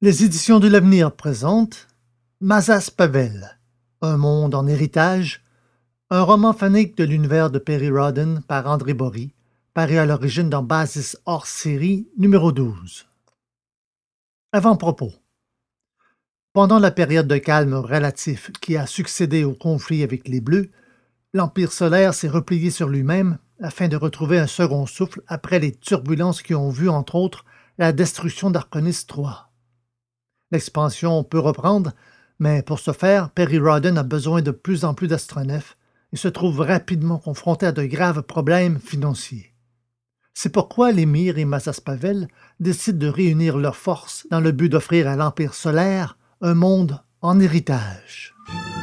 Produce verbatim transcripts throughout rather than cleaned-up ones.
Les éditions de l'Avenir présentent Mazas Pavel, Un monde en héritage, un roman phonique de l'univers de Perry Rhodan par André Bory, paru à l'origine dans Basis hors série numéro douze. Avant-propos. Pendant la période de calme relatif qui a succédé au conflit avec les Bleus, l'Empire solaire s'est replié sur lui-même afin de retrouver un second souffle après les turbulences qui ont vu, entre autres, la destruction d'Arconis trois. L'expansion peut reprendre, mais pour ce faire, Perry Rhodan a besoin de plus en plus d'astronefs et se trouve rapidement confronté à de graves problèmes financiers. C'est pourquoi l'émir et Mazas Pavel décident de réunir leurs forces dans le but d'offrir à l'Empire solaire un monde en héritage.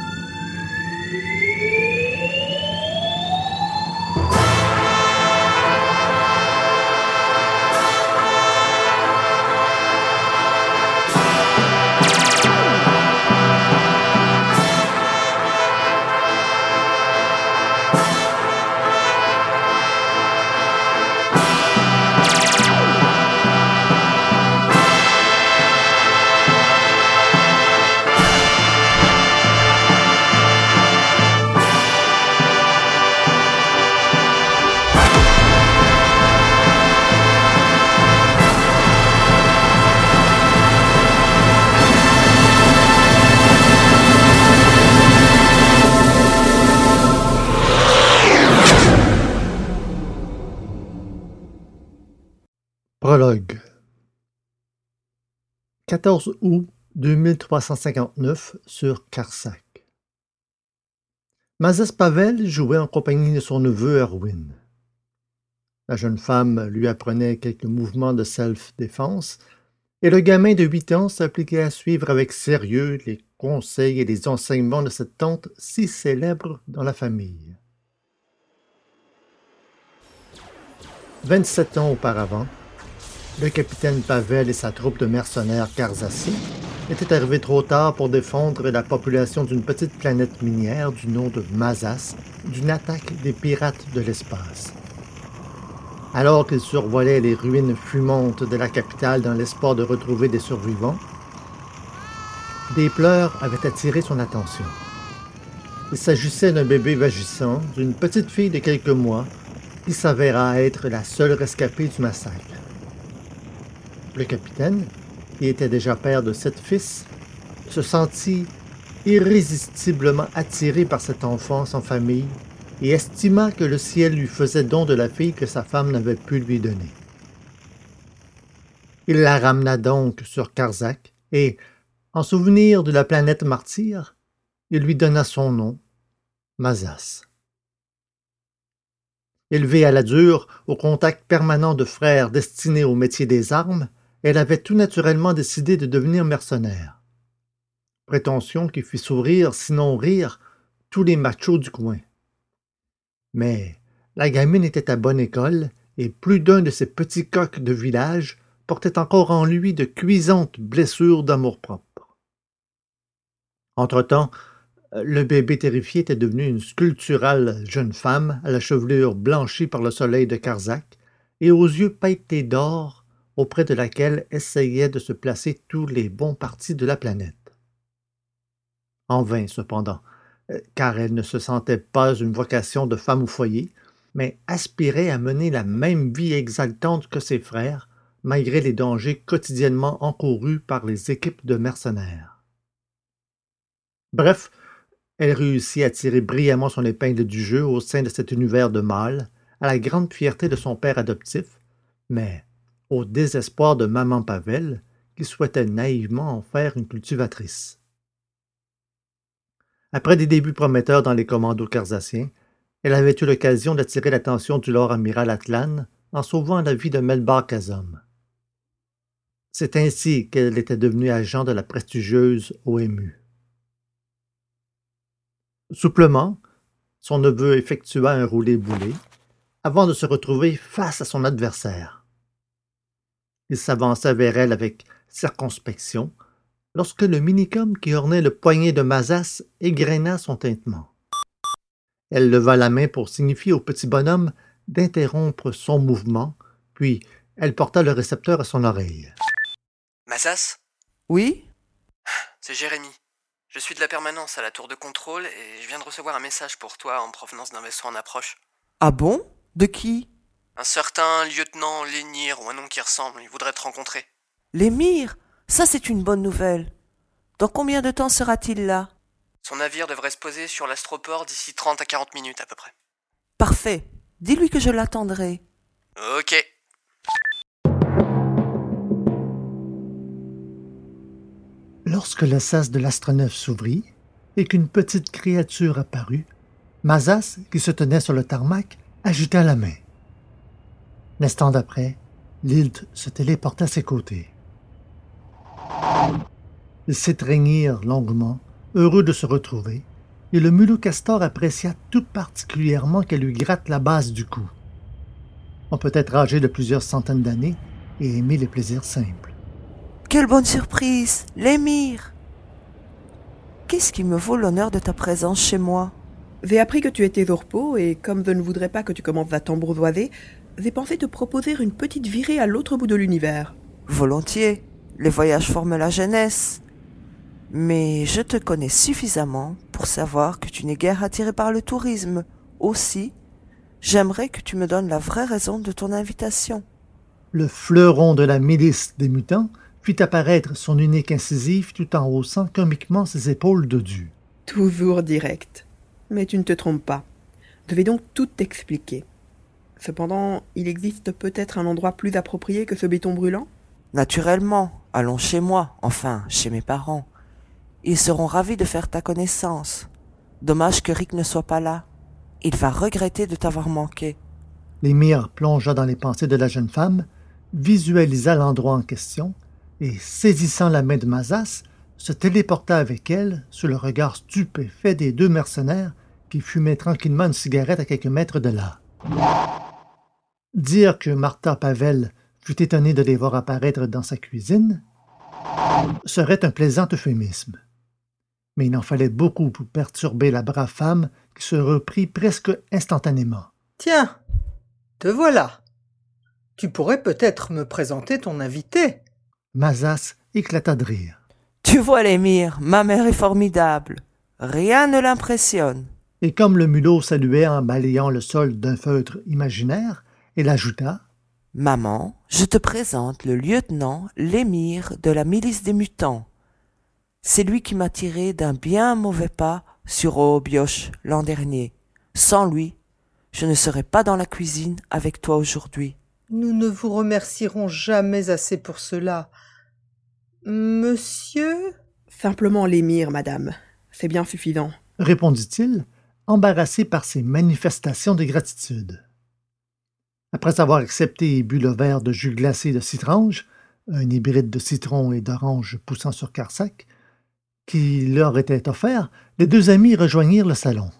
Prologue. quatorze août deux mille trois cent cinquante-neuf sur Carsac. Mazas Pavel jouait en compagnie de son neveu Erwin. La jeune femme lui apprenait quelques mouvements de self-défense et le gamin de huit ans s'appliquait à suivre avec sérieux les conseils et les enseignements de cette tante si célèbre dans la famille. Vingt-sept ans auparavant, le capitaine Pavel et sa troupe de mercenaires carsassiens étaient arrivés trop tard pour défendre la population d'une petite planète minière du nom de Mazas d'une attaque des pirates de l'espace. Alors qu'ils survolaient les ruines fumantes de la capitale dans l'espoir de retrouver des survivants, des pleurs avaient attiré son attention. Il s'agissait d'un bébé vagissant d'une petite fille de quelques mois qui s'avéra être la seule rescapée du massacre. Le capitaine, qui était déjà père de sept fils, se sentit irrésistiblement attiré par cet enfant sans famille et estima que le ciel lui faisait don de la fille que sa femme n'avait pu lui donner. Il la ramena donc sur Carsac et, en souvenir de la planète martyre, il lui donna son nom, Mazas. Élevée à la dure, au contact permanent de frères destinés au métier des armes, elle avait tout naturellement décidé de devenir mercenaire. Prétention qui fit sourire, sinon rire, tous les machos du coin. Mais la gamine était à bonne école et plus d'un de ces petits coqs de village portait encore en lui de cuisantes blessures d'amour-propre. Entre-temps, le bébé terrifié était devenu une sculpturale jeune femme à la chevelure blanchie par le soleil de Carsac et aux yeux pailletés d'or auprès de laquelle essayaient de se placer tous les bons partis de la planète. En vain, cependant, car elle ne se sentait pas une vocation de femme au foyer, mais aspirait à mener la même vie exaltante que ses frères, malgré les dangers quotidiennement encourus par les équipes de mercenaires. Bref, elle réussit à tirer brillamment son épingle du jeu au sein de cet univers de mâles, à la grande fierté de son père adoptif, mais au désespoir de maman Pavel, qui souhaitait naïvement en faire une cultivatrice. Après des débuts prometteurs dans les commandos carsassiens, elle avait eu l'occasion d'attirer l'attention du lord amiral Atlan en sauvant la vie de Melbar Kazom. C'est ainsi qu'elle était devenue agent de la prestigieuse O M U. Souplement, son neveu effectua un roulé-boulé avant de se retrouver face à son adversaire. Il s'avança vers elle avec circonspection lorsque le minicum qui ornait le poignet de Mazas égrena son tintement. Elle leva la main pour signifier au petit bonhomme d'interrompre son mouvement, puis elle porta le récepteur à son oreille. Mazas, Oui? C'est Jérémy. Je suis de la permanence à la tour de contrôle et je viens de recevoir un message pour toi en provenance d'un vaisseau en approche. Ah bon? De qui? Un certain lieutenant Lénir ou un nom qui ressemble, il voudrait te rencontrer. L'émir? Ça, c'est une bonne nouvelle. Dans combien de temps sera-t-il là? Son navire devrait se poser sur l'astroport d'ici trente à quarante minutes à peu près. Parfait. Dis-lui que je l'attendrai. Ok. Lorsque le sas de l'astronef s'ouvrit et qu'une petite créature apparut, Mazas, qui se tenait sur le tarmac, agita la main. L'instant d'après, Lilt se téléporta à ses côtés. Ils s'étreignirent longuement, heureux de se retrouver, et le mulot castor apprécia tout particulièrement qu'elle lui gratte la base du cou. On peut être âgé de plusieurs centaines d'années et aimer les plaisirs simples. Quelle bonne surprise, l'émir! Qu'est-ce qui me vaut l'honneur de ta présence chez moi? J'ai appris que tu étais au repos et comme je ne voudrais pas que tu commences à t'embourgeoiser, j'ai pensé te proposer une petite virée à l'autre bout de l'univers. Volontiers, les voyages forment la jeunesse. Mais je te connais suffisamment pour savoir que tu n'es guère attiré par le tourisme. Aussi, j'aimerais que tu me donnes la vraie raison de ton invitation. Le fleuron de la milice des mutants fit apparaître son unique incisive tout en haussant comiquement ses épaules dodues. Toujours direct. Mais tu ne te trompes pas. Je vais donc tout t'expliquer. Cependant, il existe peut-être un endroit plus approprié que ce béton brûlant? Naturellement, allons chez moi, enfin, chez mes parents. Ils seront ravis de faire ta connaissance. Dommage que Rick ne soit pas là. Il va regretter de t'avoir manqué. L'émir plongea dans les pensées de la jeune femme, visualisa l'endroit en question et, saisissant la main de Mazas, se téléporta avec elle sous le regard stupéfait des deux mercenaires qui fumaient tranquillement une cigarette à quelques mètres de là. Dire que Martha Pavel fut étonnée de les voir apparaître dans sa cuisine serait un plaisant euphémisme. Mais il en fallait beaucoup pour perturber la brave femme qui se reprit presque instantanément. « Tiens, te voilà. Tu pourrais peut-être me présenter ton invité. » Mazas éclata de rire. « Tu vois, l'émir, ma mère est formidable. Rien ne l'impressionne. » Et comme le mulot saluait en balayant le sol d'un feutre imaginaire, elle ajouta: « Maman, je te présente le lieutenant l'émir de la milice des mutants. C'est lui qui m'a tiré d'un bien mauvais pas sur Oobioche l'an dernier. Sans lui, je ne serais pas dans la cuisine avec toi aujourd'hui. » « Nous ne vous remercierons jamais assez pour cela. Monsieur ?» « Simplement l'émir, madame. C'est bien suffisant. » répondit-il, embarrassé par ces manifestations de gratitude. Après avoir accepté et bu le verre de jus glacé de citrange, un hybride de citron et d'orange poussant sur Carsac, qui leur était offert, les deux amis rejoignirent le salon.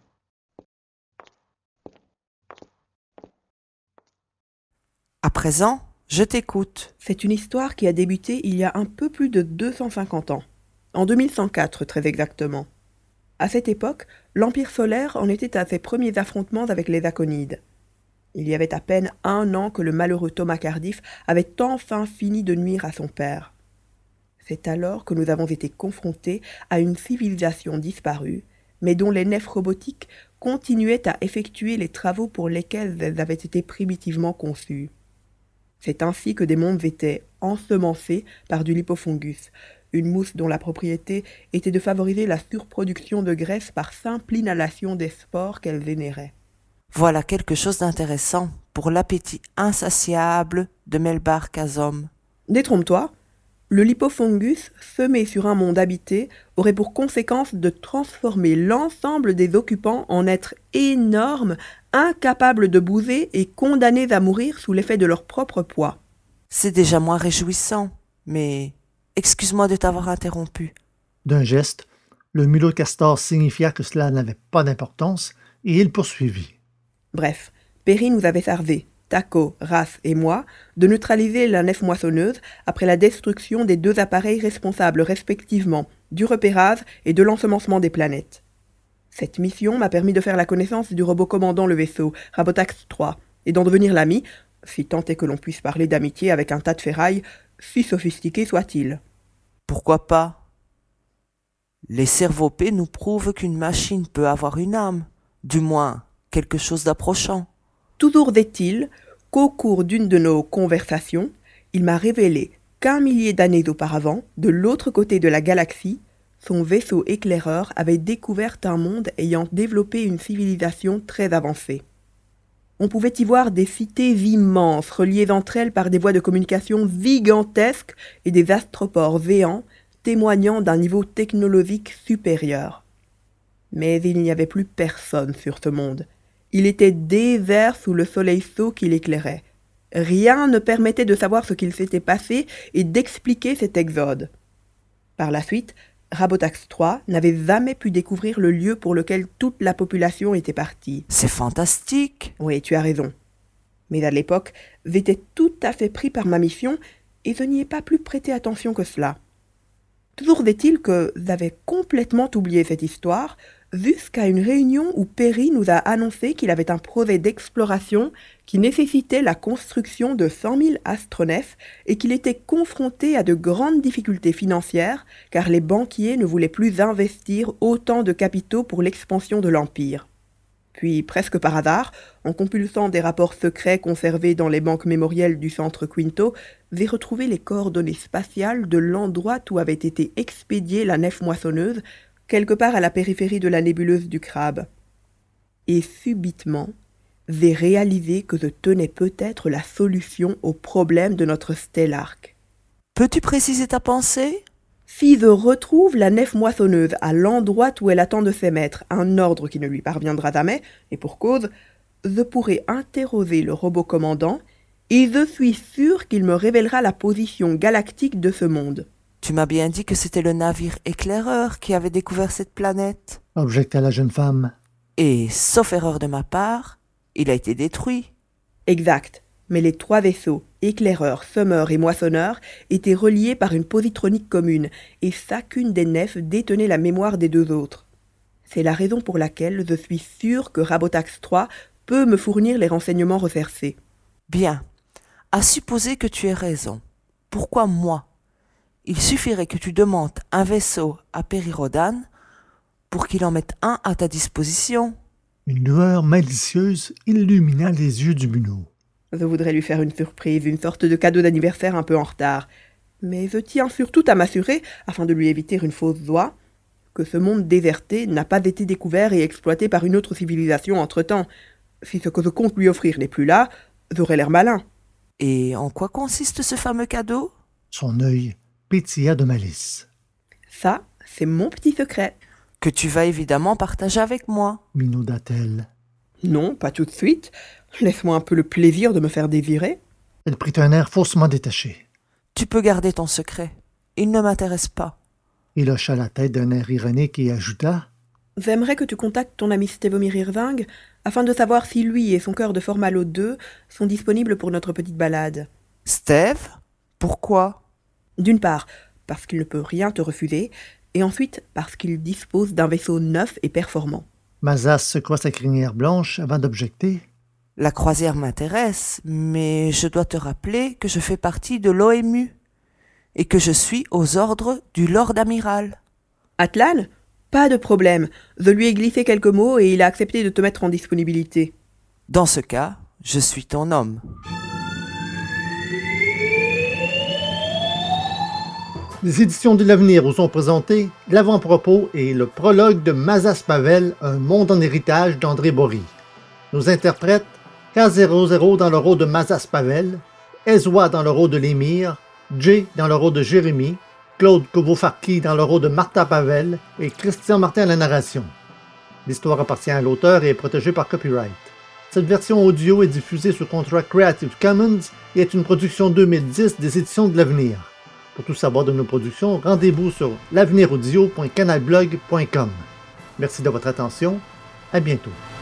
À présent, je t'écoute. C'est une histoire qui a débuté il y a un peu plus de deux cent cinquante ans. En deux mille cent quatre, très exactement. À cette époque, l'Empire solaire en était à ses premiers affrontements avec les Aconides. Il y avait à peine un an que le malheureux Thomas Cardiff avait enfin fini de nuire à son père. C'est alors que nous avons été confrontés à une civilisation disparue, mais dont les nefs robotiques continuaient à effectuer les travaux pour lesquels elles avaient été primitivement conçues. C'est ainsi que des mondes étaient ensemencés par du lipofungus, une mousse dont la propriété était de favoriser la surproduction de graisse par simple inhalation des spores qu'elle vénérait. Voilà quelque chose d'intéressant pour l'appétit insatiable de Melbar Kazom. Détrompe-toi, le lipofungus, semé sur un monde habité, aurait pour conséquence de transformer l'ensemble des occupants en êtres énormes, incapables de bouger et condamnés à mourir sous l'effet de leur propre poids. C'est déjà moins réjouissant, mais excuse-moi de t'avoir interrompu. D'un geste, le mulot castor signifia que cela n'avait pas d'importance et il poursuivit. Bref, Perry nous avait servi, Taco, Ras et moi, de neutraliser la nef moissonneuse après la destruction des deux appareils responsables respectivement du repérage et de l'ensemencement des planètes. Cette mission m'a permis de faire la connaissance du robot commandant le vaisseau, Rabotax trois, et d'en devenir l'ami, si tant est que l'on puisse parler d'amitié avec un tas de ferraille, si sophistiqué soit-il. Pourquoi pas? Les cerveaux P nous prouvent qu'une machine peut avoir une âme, du moins quelque chose d'approchant. Toujours est-il qu'au cours d'une de nos conversations, il m'a révélé qu'un millier d'années auparavant, de l'autre côté de la galaxie, son vaisseau éclaireur avait découvert un monde ayant développé une civilisation très avancée. On pouvait y voir des cités immenses, reliées entre elles par des voies de communication gigantesques et des astroports géants, témoignant d'un niveau technologique supérieur. Mais il n'y avait plus personne sur ce monde. Il était désert sous le soleil chaud qui l'éclairait. Rien ne permettait de savoir ce qu'il s'était passé et d'expliquer cet exode. Par la suite, Rabotax trois n'avait jamais pu découvrir le lieu pour lequel toute la population était partie. C'est fantastique. Oui, tu as raison. Mais à l'époque, j'étais tout à fait pris par ma mission et je n'y ai pas plus prêté attention que cela. Toujours est-il que j'avais complètement oublié cette histoire jusqu'à une réunion où Perry nous a annoncé qu'il avait un projet d'exploration qui nécessitait la construction de cent mille astronefs et qu'il était confronté à de grandes difficultés financières car les banquiers ne voulaient plus investir autant de capitaux pour l'expansion de l'Empire. Puis, presque par hasard, en compulsant des rapports secrets conservés dans les banques mémorielles du centre Quinto, j'ai retrouvé les coordonnées spatiales de l'endroit où avait été expédiée la nef moissonneuse, quelque part à la périphérie de la nébuleuse du Crabe. Et subitement, j'ai réalisé que je tenais peut-être la solution au problème de notre Stellark. Peux-tu préciser ta pensée? Si je retrouve la nef moissonneuse à l'endroit où elle attend de s'émettre, un ordre qui ne lui parviendra jamais, et pour cause, je pourrai interroger le robot commandant, et je suis sûr qu'il me révélera la position galactique de ce monde. Tu m'as bien dit que c'était le navire éclaireur qui avait découvert cette planète. Objecta la jeune femme. Et, sauf erreur de ma part, il a été détruit. Exact, mais les trois vaisseaux, éclaireur, semeur et moissonneur, étaient reliés par une positronique commune, et chacune des nefs détenait la mémoire des deux autres. C'est la raison pour laquelle je suis sûr que Rabotax trois peut me fournir les renseignements recherchés. Bien. À supposer que tu aies raison. Pourquoi moi? Il suffirait que tu demandes un vaisseau à Périrodan pour qu'il en mette un à ta disposition. Une lueur malicieuse illumina les yeux du minot. Je voudrais lui faire une surprise, une sorte de cadeau d'anniversaire un peu en retard. Mais je tiens surtout à m'assurer, afin de lui éviter une fausse joie, que ce monde déserté n'a pas été découvert et exploité par une autre civilisation entre-temps. Si ce que je compte lui offrir n'est plus là, j'aurais l'air malin. Et en quoi consiste ce fameux cadeau? Son œil pétilla de malice. Ça, c'est mon petit secret. Que tu vas évidemment partager avec moi. Minauda-t-elle. Non, pas tout de suite. Laisse-moi un peu le plaisir de me faire désirer. Elle prit un air faussement détaché. Tu peux garder ton secret. Il ne m'intéresse pas. Il hocha la tête d'un air ironique et ajouta « J'aimerais que tu contactes ton ami Stevomir Irving afin de savoir si lui et son cœur de Formalo deux sont disponibles pour notre petite balade. » Steve? Pourquoi? D'une part, parce qu'il ne peut rien te refuser, et ensuite parce qu'il dispose d'un vaisseau neuf et performant. Mazas secoua sa crinière blanche avant d'objecter. La croisière m'intéresse, mais je dois te rappeler que je fais partie de l'O M U et que je suis aux ordres du Lord Amiral. Atlan? Pas de problème. Je lui ai glissé quelques mots et il a accepté de te mettre en disponibilité. Dans ce cas, je suis ton homme. Les éditions de l'Avenir vous ont présenté l'avant-propos et le prologue de Mazas Pavel, un monde en héritage d'André Bory. Nos interprètes, K zéro zéro dans le rôle de Mazas Pavel, Ezwa dans le rôle de l'émir, Jay dans le rôle de Jérémy, Claude Kovofarki dans le rôle de Martha Pavel et Christian Martin à la narration. L'histoire appartient à l'auteur et est protégée par copyright. Cette version audio est diffusée sous contrat Creative Commons et est une production deux mille dix des éditions de l'Avenir. Pour tout savoir de nos productions, rendez-vous sur l'avenir audio point canalblog point com. Merci de votre attention. À bientôt.